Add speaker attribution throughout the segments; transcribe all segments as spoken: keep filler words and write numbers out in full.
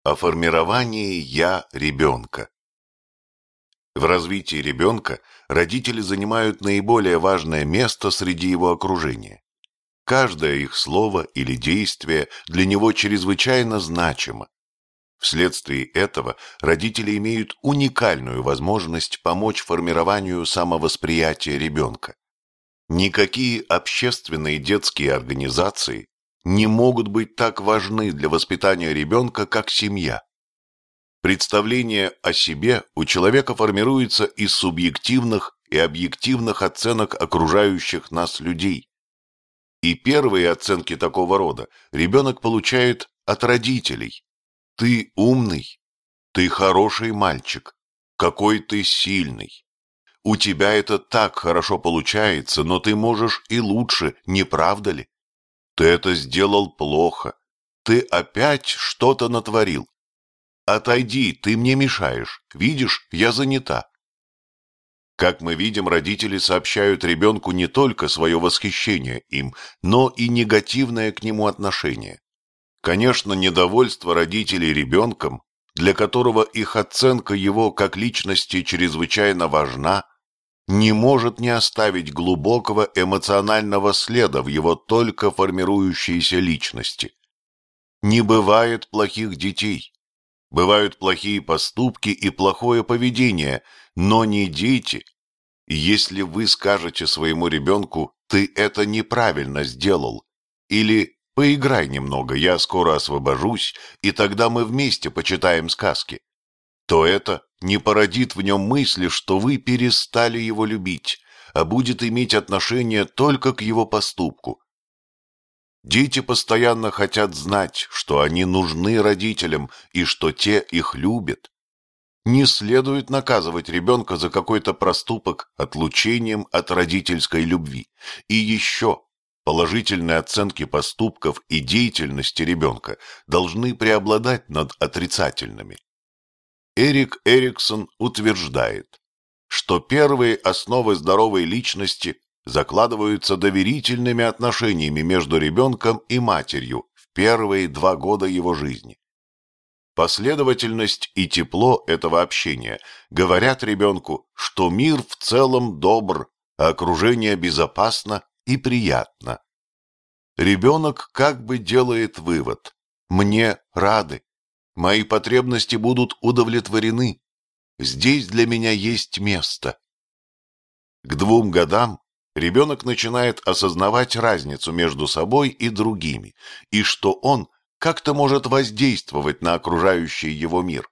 Speaker 1: О формировании «я» ребенка. В развитии ребенка родители занимают наиболее важное место среди его окружения. Каждое их слово или действие для него чрезвычайно значимо. Вследствие этого родители имеют уникальную возможность помочь формированию самовосприятия ребенка. Никакие общественные детские организации не могут быть так важны для воспитания ребенка, как семья. Представление о себе у человека формируется из субъективных и объективных оценок окружающих нас людей. И первые оценки такого рода ребенок получает от родителей. Ты умный, ты хороший мальчик, какой ты сильный. У тебя это так хорошо получается, но ты можешь и лучше, не правда ли? Ты это сделал плохо, ты опять что-то натворил. Отойди, ты мне мешаешь, видишь, я занята. Как мы видим, родители сообщают ребенку не только свое восхищение им, но и негативное к нему отношение. Конечно, недовольство родителей ребенком, для которого их оценка его как личности чрезвычайно важна, не может не оставить глубокого эмоционального следа в его только формирующейся личности. Не бывает плохих детей. Бывают плохие поступки и плохое поведение, но не дети. Если вы скажете своему ребенку «ты это неправильно сделал» или «поиграй немного, я скоро освобожусь, и тогда мы вместе почитаем сказки», то это не породит в нем мысли, что вы перестали его любить, а будет иметь отношение только к его поступку. Дети постоянно хотят знать, что они нужны родителям и что те их любят. Не следует наказывать ребенка за какой-то проступок отлучением от родительской любви. И еще положительные оценки поступков и деятельности ребенка должны преобладать над отрицательными. Эрик Эриксон утверждает, что первые основы здоровой личности закладываются доверительными отношениями между ребенком и матерью в первые два года его жизни. Последовательность и тепло этого общения говорят ребенку, что мир в целом добр, а окружение безопасно и приятно. Ребенок как бы делает вывод: «Мне рады, мои потребности будут удовлетворены, здесь для меня есть место». К двум годам ребенок начинает осознавать разницу между собой и другими, и что он как-то может воздействовать на окружающий его мир.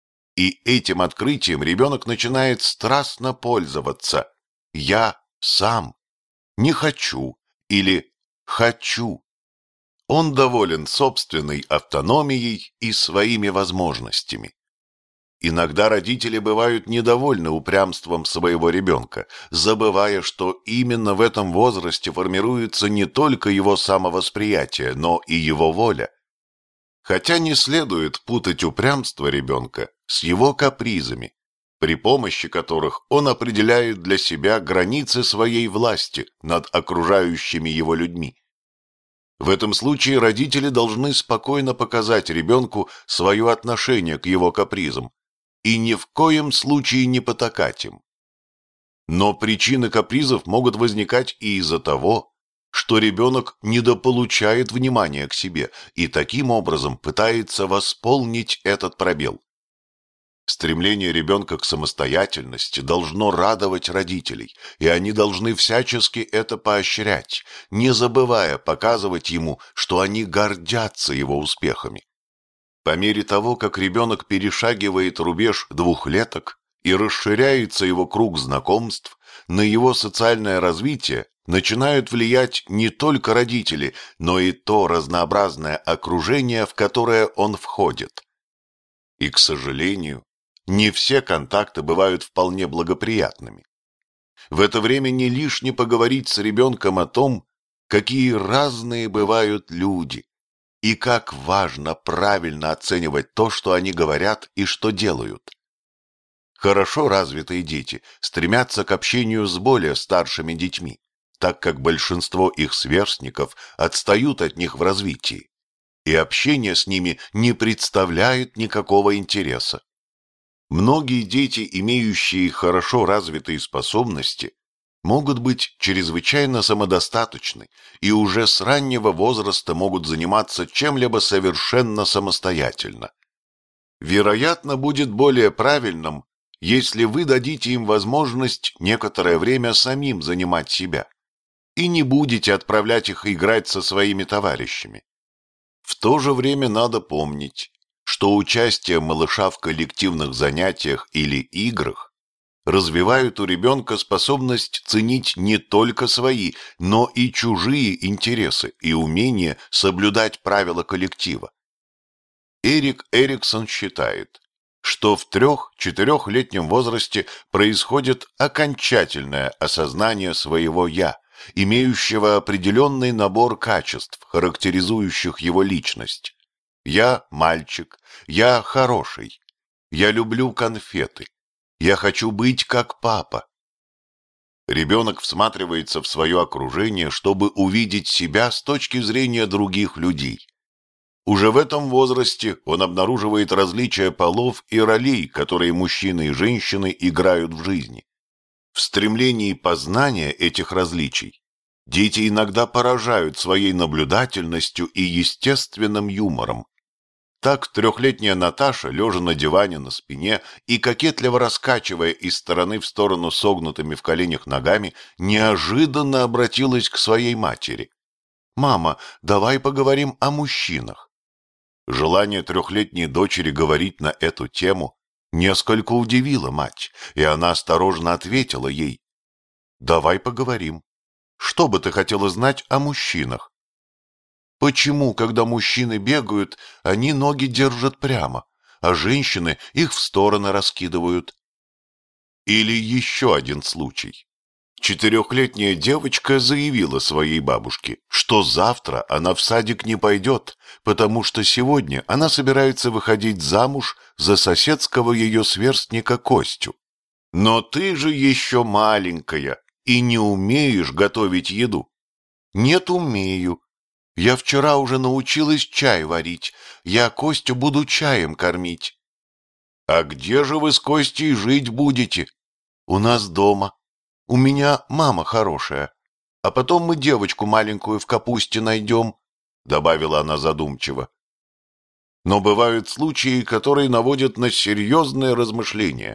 Speaker 1: И этим открытием ребенок начинает страстно пользоваться «я сам», «не хочу» или «хочу». Он доволен собственной автономией и своими возможностями. Иногда родители бывают недовольны упрямством своего ребенка, забывая, что именно в этом возрасте формируется не только его самовосприятие, но и его воля. Хотя не следует путать упрямство ребенка с его капризами, при помощи которых он определяет для себя границы своей власти над окружающими его людьми. В этом случае родители должны спокойно показать ребенку свое отношение к его капризам и ни в коем случае не потакать им. Но причины капризов могут возникать и из-за того, что ребенок недополучает внимания к себе и таким образом пытается восполнить этот пробел. Стремление ребенка к самостоятельности должно радовать родителей, и они должны всячески это поощрять, не забывая показывать ему, что они гордятся его успехами. По мере того, как ребенок перешагивает рубеж двухлеток и расширяется его круг знакомств, на его социальное развитие начинают влиять не только родители, но и то разнообразное окружение, в которое он входит. И, к сожалению, не все контакты бывают вполне благоприятными. В это время не лишне поговорить с ребенком о том, какие разные бывают люди, и как важно правильно оценивать то, что они говорят и что делают. Хорошо развитые дети стремятся к общению с более старшими детьми, так как большинство их сверстников отстают от них в развитии. и общение с ними не представляет никакого интереса. Многие дети, имеющие хорошо развитые способности, могут быть чрезвычайно самодостаточны и уже с раннего возраста могут заниматься чем-либо совершенно самостоятельно. Вероятно, будет более правильным, если вы дадите им возможность некоторое время самим занимать себя и не будете отправлять их играть со своими товарищами. В то же время надо помнить, что участие малыша в коллективных занятиях или играх развивает у ребенка способность ценить не только свои, но и чужие интересы и умение соблюдать правила коллектива. Эрик Эриксон считает, что в трех-четырехлетнем возрасте происходит окончательное осознание своего «я», имеющего определенный набор качеств, характеризующих его личность. «Я мальчик», «я хороший», «я люблю конфеты», «я хочу быть как папа». Ребенок всматривается в свое окружение, чтобы увидеть себя с точки зрения других людей. Уже в этом возрасте он обнаруживает различия полов и ролей, которые мужчины и женщины играют в жизни. В стремлении познания этих различий дети иногда поражают своей наблюдательностью и естественным юмором. Так трехлетняя Наташа, лежа на диване на спине и кокетливо раскачивая из стороны в сторону согнутыми в коленях ногами, неожиданно обратилась к своей матери. «Мама, давай поговорим о мужчинах». Желание трехлетней дочери говорить на эту тему несколько удивило мать, и она осторожно ответила ей: «Давай поговорим. Что бы ты хотела знать о мужчинах? Почему, когда мужчины бегают, они ноги держат прямо, а женщины их в стороны раскидывают?» Или еще один случай. Четырехлетняя девочка заявила своей бабушке, что завтра она в садик не пойдет, потому что сегодня она собирается выходить замуж за соседского ее сверстника Костю. «Но ты же еще маленькая и не умеешь готовить еду». «Нет, умею. Я вчера уже научилась чай варить. Я Костю буду чаем кормить». «А где же вы с Костей жить будете?» «У нас дома. У меня мама хорошая. А потом мы девочку маленькую в капусте найдем», — добавила она задумчиво. Но бывают случаи, которые наводят на серьезные размышления.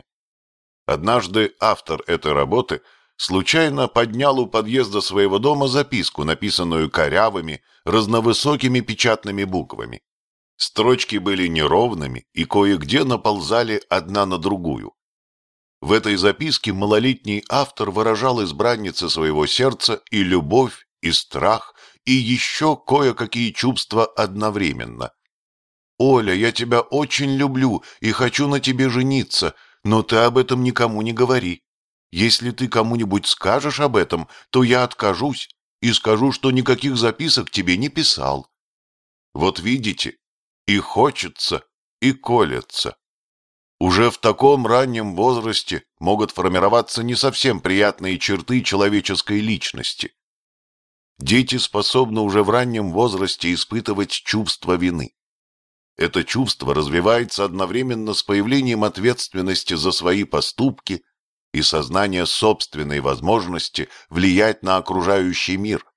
Speaker 1: Однажды автор этой работы случайно поднял у подъезда своего дома записку, написанную корявыми, разновысокими печатными буквами. Строчки были неровными и кое-где наползали одна на другую. В этой записке малолетний автор выражал избраннице своего сердца и любовь, и страх, и еще кое-какие чувства одновременно. «Оля, я тебя очень люблю и хочу на тебе жениться, но ты об этом никому не говори. Если ты кому-нибудь скажешь об этом, то я откажусь и скажу, что никаких записок тебе не писал». Вот видите, и хочется, и колется. Уже в таком раннем возрасте могут формироваться не совсем приятные черты человеческой личности. Дети способны уже в раннем возрасте испытывать чувство вины. Это чувство развивается одновременно с появлением ответственности за свои поступки и сознания собственной возможности влиять на окружающий мир.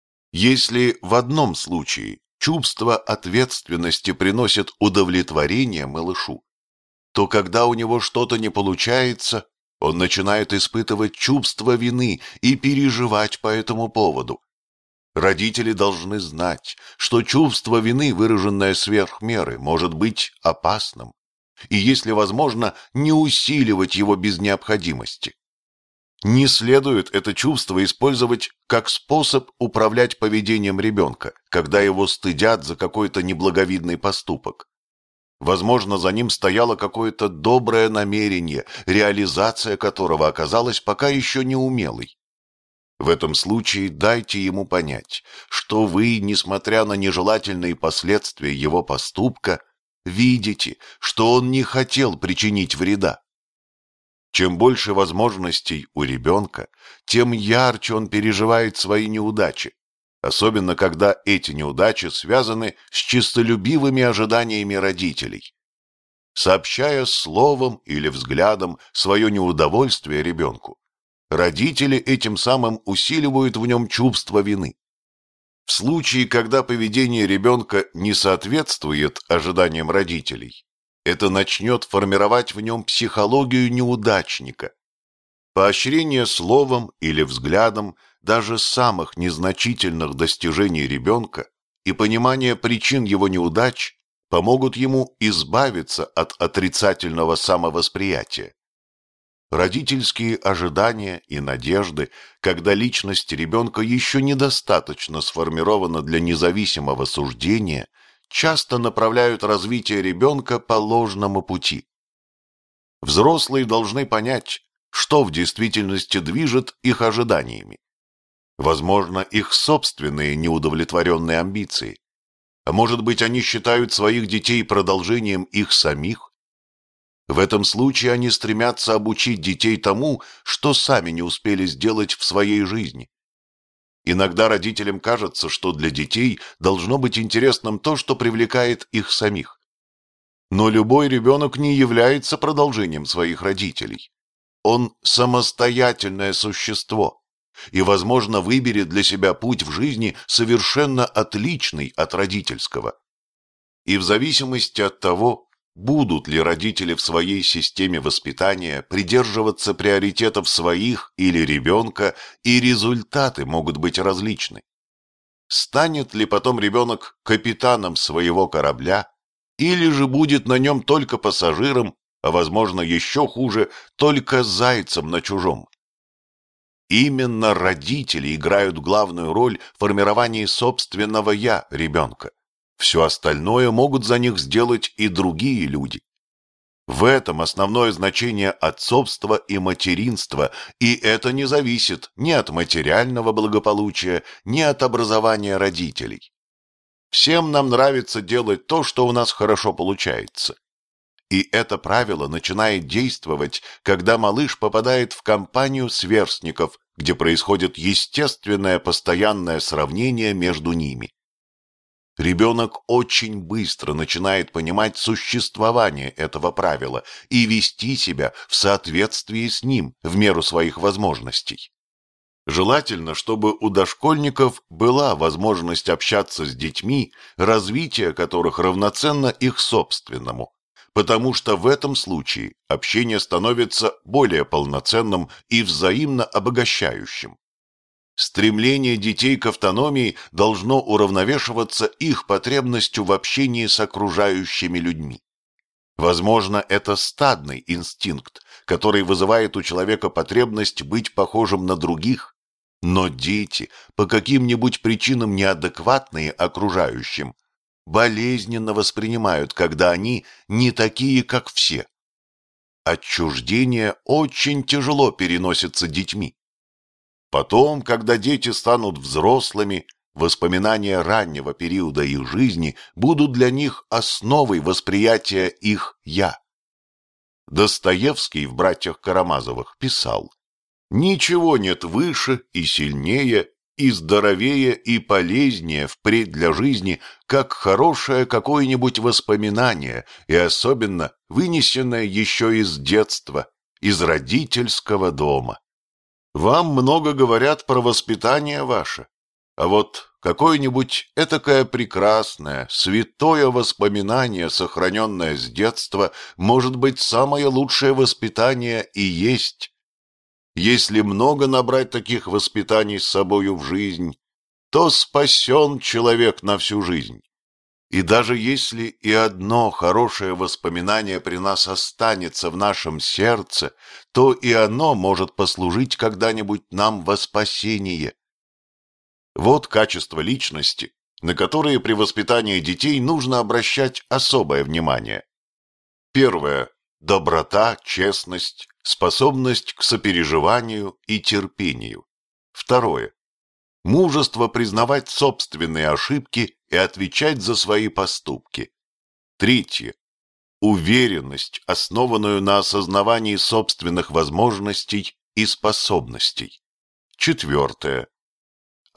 Speaker 1: Если в одном случае чувство ответственности приносит удовлетворение малышу, то когда у него что-то не получается, он начинает испытывать чувство вины и переживать по этому поводу. Родители должны знать, что чувство вины, выраженное сверх меры, может быть опасным, и, если возможно, не усиливать его без необходимости. Не следует это чувство использовать как способ управлять поведением ребенка, когда его стыдят за какой-то неблаговидный поступок. Возможно, за ним стояло какое-то доброе намерение, реализация которого оказалась пока еще неумелой. В этом случае дайте ему понять, что вы, несмотря на нежелательные последствия его поступка, видите, что он не хотел причинить вреда. Чем больше возможностей у ребенка, тем ярче он переживает свои неудачи. особенно когда эти неудачи связаны с честолюбивыми ожиданиями родителей. Сообщая словом или взглядом свое неудовольствие ребенку, родители этим самым усиливают в нем чувство вины. В случае, когда поведение ребенка не соответствует ожиданиям родителей, это начнет формировать в нем психологию неудачника. Поощрение словом или взглядом даже самых незначительных достижений ребенка и понимание причин его неудач помогут ему избавиться от отрицательного самовосприятия. Родительские ожидания и надежды, когда личность ребенка еще недостаточно сформирована для независимого суждения, часто направляют развитие ребенка по ложному пути. Взрослые должны понять, что в действительности движет их ожиданиями. Возможно, их собственные неудовлетворенные амбиции. А может быть, они считают своих детей продолжением их самих? В этом случае они стремятся обучить детей тому, что сами не успели сделать в своей жизни. Иногда родителям кажется, что для детей должно быть интересным то, что привлекает их самих. Но любой ребенок не является продолжением своих родителей. Он самостоятельное существо и, возможно, выберет для себя путь в жизни совершенно отличный от родительского. И в зависимости от того, будут ли родители в своей системе воспитания придерживаться приоритетов своих или ребенка, и результаты могут быть различны. Станет ли потом ребенок капитаном своего корабля, или же будет на нем только пассажиром, а, возможно, еще хуже, только зайцем на чужом? Именно родители играют главную роль в формировании собственного «я» ребенка. Все остальное могут за них сделать и другие люди. В этом основное значение отцовства и материнства, и это не зависит ни от материального благополучия, ни от образования родителей. Всем нам нравится делать то, что у нас хорошо получается. И это правило начинает действовать, когда малыш попадает в компанию сверстников, где происходит естественное постоянное сравнение между ними. Ребенок очень быстро начинает понимать существование этого правила и вести себя в соответствии с ним в меру своих возможностей. Желательно, чтобы у дошкольников была возможность общаться с детьми, развитие которых равноценно их собственному, потому что в этом случае общение становится более полноценным и взаимно обогащающим. Стремление детей к автономии должно уравновешиваться их потребностью в общении с окружающими людьми. Возможно, это стадный инстинкт, который вызывает у человека потребность быть похожим на других, но дети, по каким-нибудь причинам неадекватные окружающим, болезненно воспринимают, когда они не такие, как все. Отчуждение очень тяжело переносится детьми. Потом, когда дети станут взрослыми, воспоминания раннего периода их жизни будут для них основой восприятия их «я». Достоевский в «Братьях Карамазовых» писал: «Ничего нет выше и сильнее, и здоровее, и полезнее впредь для жизни, как хорошее какое-нибудь воспоминание, и особенно вынесенное еще из детства, из родительского дома. Вам много говорят про воспитание ваше, а вот какое-нибудь этакое прекрасное, святое воспоминание, сохраненное с детства, может быть, самое лучшее воспитание и есть. Если много набрать таких воспитаний с собою в жизнь, то спасен человек на всю жизнь. И даже если и одно хорошее воспоминание при нас останется в нашем сердце, то и оно может послужить когда-нибудь нам во спасение». Вот качества личности, на которые при воспитании детей нужно обращать особое внимание. Первое – доброта, честность, способность к сопереживанию и терпению. Второе – мужество признавать собственные ошибки и отвечать за свои поступки. Третье – уверенность, основанную на осознавании собственных возможностей и способностей. Четвертое –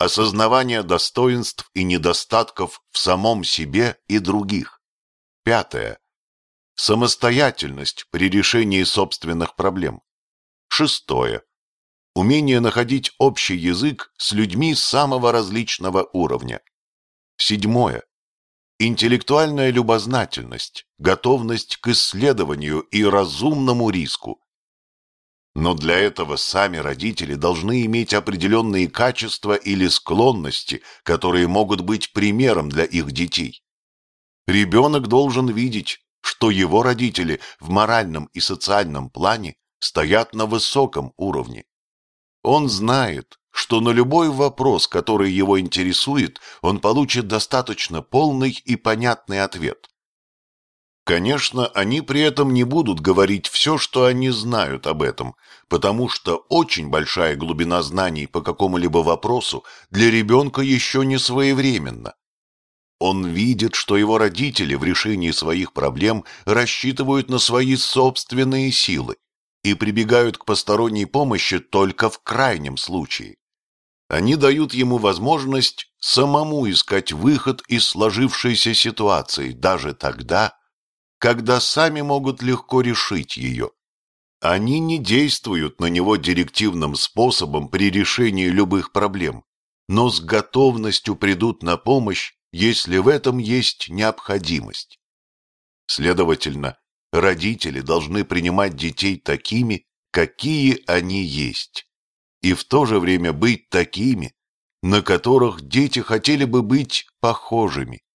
Speaker 1: осознавание достоинств и недостатков в самом себе и других. Пятое. Самостоятельность при решении собственных проблем. Шестое. Умение находить общий язык с людьми самого различного уровня. Седьмое. Интеллектуальная любознательность, готовность к исследованию и разумному риску. Но для этого сами родители должны иметь определенные качества или склонности, которые могут быть примером для их детей. Ребенок должен видеть, что его родители в моральном и социальном плане стоят на высоком уровне. Он знает, что на любой вопрос, который его интересует, он получит достаточно полный и понятный ответ. Конечно, они при этом не будут говорить все, что они знают об этом, потому что очень большая глубина знаний по какому-либо вопросу для ребенка еще не своевременна. Он видит, что его родители в решении своих проблем рассчитывают на свои собственные силы и прибегают к посторонней помощи только в крайнем случае. Они дают ему возможность самому искать выход из сложившейся ситуации даже тогда, когда сами могут легко решить ее. Они не действуют на него директивным способом при решении любых проблем, но с готовностью придут на помощь, если в этом есть необходимость. Следовательно, родители должны принимать детей такими, какие они есть, и в то же время быть такими, на которых дети хотели бы быть похожими.